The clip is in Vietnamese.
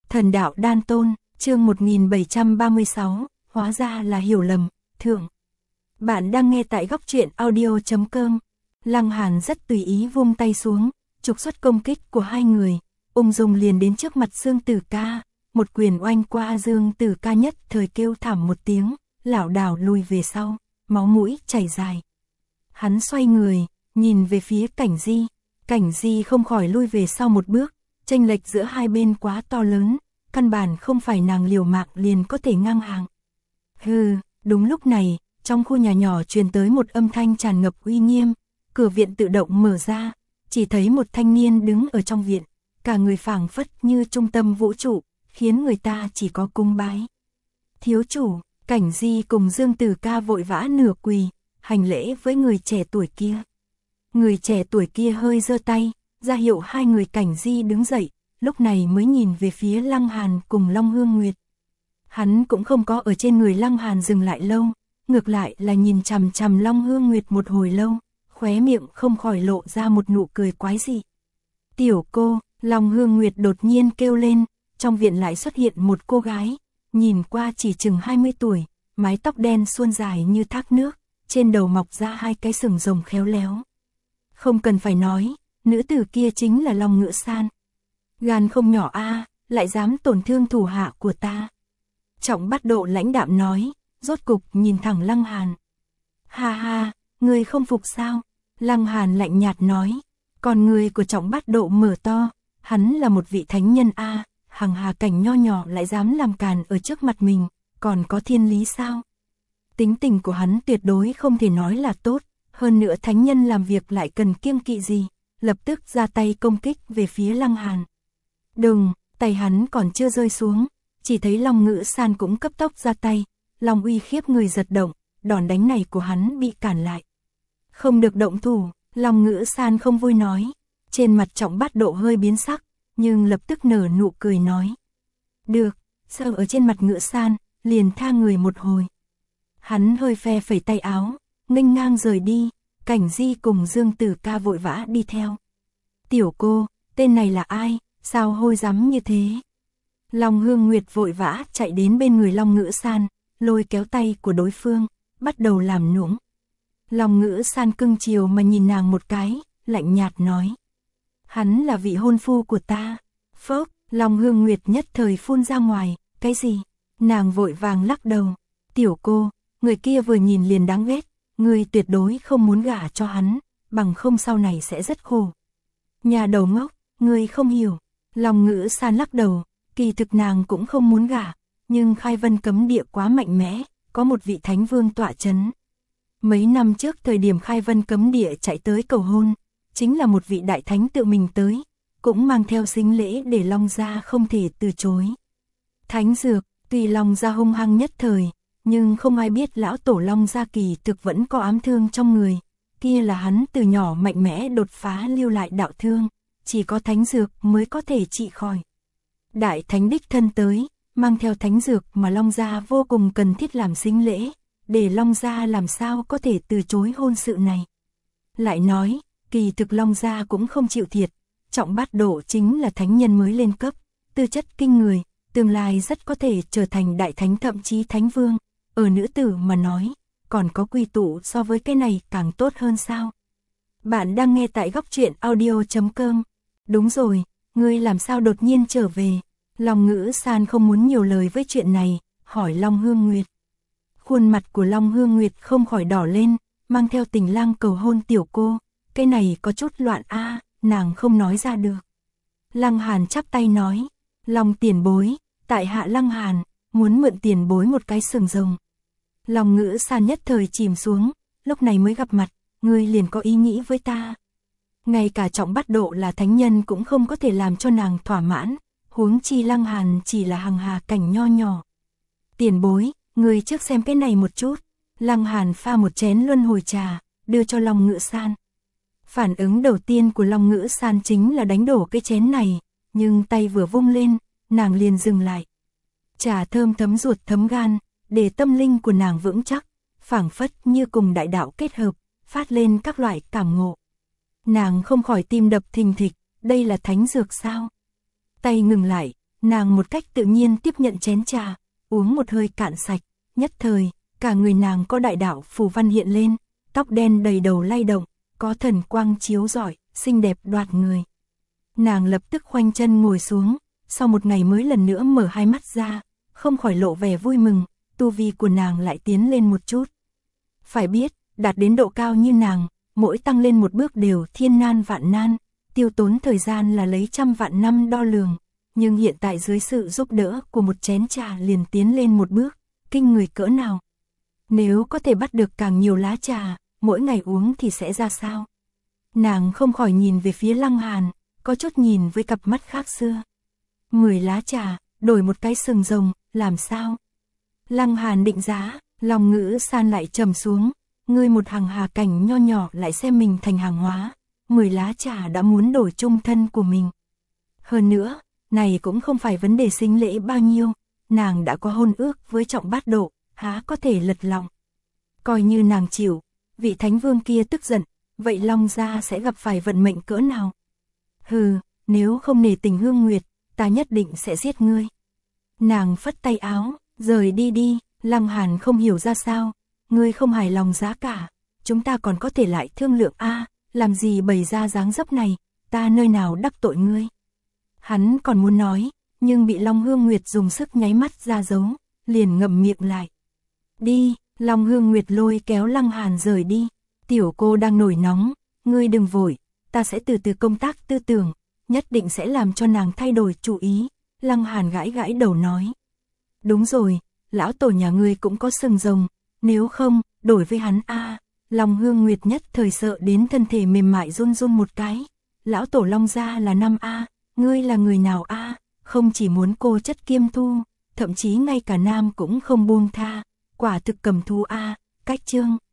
Thần đạo đan tôn, chương 1736, hóa ra là hiểu lầm, thượng. Bạn đang nghe tại góc truyện audio.com. Lăng Hàn rất tùy ý vung tay xuống, trục xuất công kích của hai người, ung dung liền đến trước mặt Dương Tử Ca, một quyền oanh qua Dương Tử Ca nhất thời kêu thảm một tiếng, lảo đảo lùi về sau, máu mũi chảy dài. Hắn xoay người, nhìn về phía Cảnh Di không khỏi lui về sau một bước, chênh lệch giữa hai bên quá to lớn, căn bản không phải nàng liều mạng liền có thể ngang hàng. Hừ, đúng lúc này, trong khu nhà nhỏ truyền tới một âm thanh tràn ngập uy nghiêm, cửa viện tự động mở ra, chỉ thấy một thanh niên đứng ở trong viện, cả người phảng phất như trung tâm vũ trụ, khiến người ta chỉ có cung bái. Thiếu chủ, Cảnh Di cùng Dương Tử Ca vội vã nửa quỳ, hành lễ với người trẻ tuổi kia. Người trẻ tuổi kia hơi giơ tay, ra hiệu hai người Cảnh Di đứng dậy, lúc này mới nhìn về phía Lăng Hàn cùng Long Hương Nguyệt. Hắn cũng không có ở trên người Lăng Hàn dừng lại lâu, ngược lại là nhìn chằm chằm Long Hương Nguyệt một hồi lâu, khóe miệng không khỏi lộ ra một nụ cười quái dị. Tiểu cô, Long Hương Nguyệt đột nhiên kêu lên, trong viện lại xuất hiện một cô gái, nhìn qua chỉ chừng 20 tuổi, mái tóc đen suôn dài như thác nước, trên đầu mọc ra hai cái sừng rồng khéo léo. Không cần phải nói, nữ tử kia chính là Long Ngữ San. Gan không nhỏ a, lại dám tổn thương thủ hạ của ta. Trọng Bát Độ lãnh đạm nói, rốt cục nhìn thẳng Lăng Hàn. Ha ha, ngươi không phục sao? Lăng Hàn lạnh nhạt nói, còn người của Trọng Bát Độ mở to, hắn là một vị thánh nhân a, hằng hà cảnh nho nhỏ lại dám làm càn ở trước mặt mình, còn có thiên lý sao? Tính tình của hắn tuyệt đối không thể nói là tốt, hơn nữa thánh nhân làm việc lại cần kiêng kỵ gì, lập tức ra tay công kích về phía Lăng Hàn. Đừng, tay hắn còn chưa rơi xuống, chỉ thấy Long Ngữ San cũng cấp tốc ra tay, Long uy khiếp người giật động, đòn đánh này của hắn bị cản lại. Không được động thủ, Long Ngữ San không vui nói, trên mặt Trọng Bát Độ hơi biến sắc, nhưng lập tức nở nụ cười nói. Được, sờ ở trên mặt Ngữ San, liền tha người một hồi. Hắn hơi phe phẩy tay áo, nghênh ngang rời đi, Cảnh Di cùng Dương Tử Ca vội vã đi theo. Tiểu cô, tên này là ai, sao hôi rắm như thế? Long Hương Nguyệt vội vã chạy đến bên người Long Ngữ San, lôi kéo tay của đối phương, bắt đầu làm nũng. Long Ngữ San cưng chiều mà nhìn nàng một cái, lạnh nhạt nói. Hắn là vị hôn phu của ta. Phốc, Long Hương Nguyệt nhất thời phun ra ngoài, cái gì? Nàng vội vàng lắc đầu. Tiểu cô, người kia vừa nhìn liền đáng ghét, ngươi tuyệt đối không muốn gả cho hắn, bằng không sau này sẽ rất khổ. Nhà đầu ngốc, ngươi không hiểu. Long Ngữ San lắc đầu, kỳ thực nàng cũng không muốn gả, nhưng Khai Vân cấm địa quá mạnh mẽ, có một vị thánh vương tọa chấn. Mấy năm trước thời điểm Khai Vân cấm địa chạy tới cầu hôn, chính là một vị đại thánh tự mình tới, cũng mang theo sính lễ để Long gia không thể từ chối. Thánh dược, tuy Long gia hung hăng nhất thời, nhưng không ai biết lão tổ Long gia kỳ thực vẫn có ám thương trong người, kia là hắn từ nhỏ mạnh mẽ đột phá lưu lại đạo thương, chỉ có thánh dược mới có thể trị khỏi. Đại thánh đích thân tới, mang theo thánh dược mà Long gia vô cùng cần thiết làm sính lễ, để Long gia làm sao có thể từ chối hôn sự này. Lại nói, kỳ thực Long gia cũng không chịu thiệt, Trọng Bát Độ chính là thánh nhân mới lên cấp, tư chất kinh người, tương lai rất có thể trở thành đại thánh thậm chí thánh vương, ở nữ tử mà nói, còn có quy tụ so với cái này càng tốt hơn sao. Bạn đang nghe tại góc truyện audio.com. Đúng rồi, ngươi làm sao đột nhiên trở về? Long Ngữ San không muốn nhiều lời với chuyện này, hỏi Long Hương Nguyệt. Khuôn mặt của Long Hương Nguyệt không khỏi đỏ lên, mang theo tình lang cầu hôn tiểu cô, cái này có chút loạn a, nàng không nói ra được. Lăng Hàn chắp tay nói, Long tiền bối, tại hạ Lăng Hàn, muốn mượn tiền bối một cái sừng rồng. Long Ngữ San nhất thời chìm xuống, lúc này mới gặp mặt, ngươi liền có ý nghĩ với ta. Ngay cả Trọng Bát Độ là thánh nhân cũng không có thể làm cho nàng thỏa mãn, huống chi Lăng Hàn chỉ là hằng hà cảnh nho nhỏ. Tiền bối, ngươi trước xem cái này một chút. Lăng Hàn pha một chén luân hồi trà, đưa cho Long Ngữ San. Phản ứng đầu tiên của Long Ngữ San chính là đánh đổ cái chén này, nhưng tay vừa vung lên, nàng liền dừng lại. Trà thơm thấm ruột thấm gan, để tâm linh của nàng vững chắc, phảng phất như cùng đại đạo kết hợp, phát lên các loại cảm ngộ. Nàng không khỏi tim đập thình thịch, đây là thánh dược sao? Tay ngừng lại, nàng một cách tự nhiên tiếp nhận chén trà, uống một hơi cạn sạch, nhất thời, cả người nàng có đại đạo phù văn hiện lên, tóc đen đầy đầu lay động, có thần quang chiếu rọi, xinh đẹp đoạt người. Nàng lập tức khoanh chân ngồi xuống, sau một ngày mới lần nữa mở hai mắt ra, không khỏi lộ vẻ vui mừng, tu vi của nàng lại tiến lên một chút. Phải biết, đạt đến độ cao như nàng, mỗi tăng lên một bước đều thiên nan vạn nan, tiêu tốn thời gian là lấy trăm vạn năm đo lường, nhưng hiện tại dưới sự giúp đỡ của một chén trà liền tiến lên một bước, kinh người cỡ nào. Nếu có thể bắt được càng nhiều lá trà, mỗi ngày uống thì sẽ ra sao? Nàng không khỏi nhìn về phía Lăng Hàn, có chút nhìn với cặp mắt khác xưa. 10 lá trà, đổi một cái sừng rồng, làm sao? Lăng Hàn định giá, lòng ngữ san lại trầm xuống, ngươi một hàng hà cảnh nho nhỏ lại xem mình thành hàng hóa, 10 lá trà đã muốn đổi chung thân của mình. Hơn nữa, này cũng không phải vấn đề sinh lễ bao nhiêu, nàng đã có hôn ước với Trọng Bát Độ, há có thể lật lòng. Coi như nàng chịu, vị thánh vương kia tức giận, vậy Long gia sẽ gặp phải vận mệnh cỡ nào? Hừ, nếu không nể tình Hương Nguyệt, ta nhất định sẽ giết ngươi. Nàng phất tay áo, rời đi đi. Lăng Hàn không hiểu ra sao, ngươi không hài lòng giá cả, chúng ta còn có thể lại thương lượng a, làm gì bày ra dáng dấp này, ta nơi nào đắc tội ngươi. Hắn còn muốn nói, nhưng bị Long Hương Nguyệt dùng sức nháy mắt ra dấu, liền ngậm miệng lại. Đi, Long Hương Nguyệt lôi kéo Lăng Hàn rời đi, tiểu cô đang nổi nóng, ngươi đừng vội, ta sẽ từ từ công tác tư tưởng, nhất định sẽ làm cho nàng thay đổi chủ ý. Lăng Hàn gãi gãi đầu nói. Đúng rồi, lão tổ nhà ngươi cũng có sừng rồng, nếu không, đổi với hắn a. Long Hương Nguyệt nhất thời sợ đến thân thể mềm mại run run một cái. Lão tổ Long gia là năm a, ngươi là người nào a? Không chỉ muốn cô chất kiêm thu, thậm chí ngay cả nam cũng không buông tha, quả thực cầm thú a. Cách chương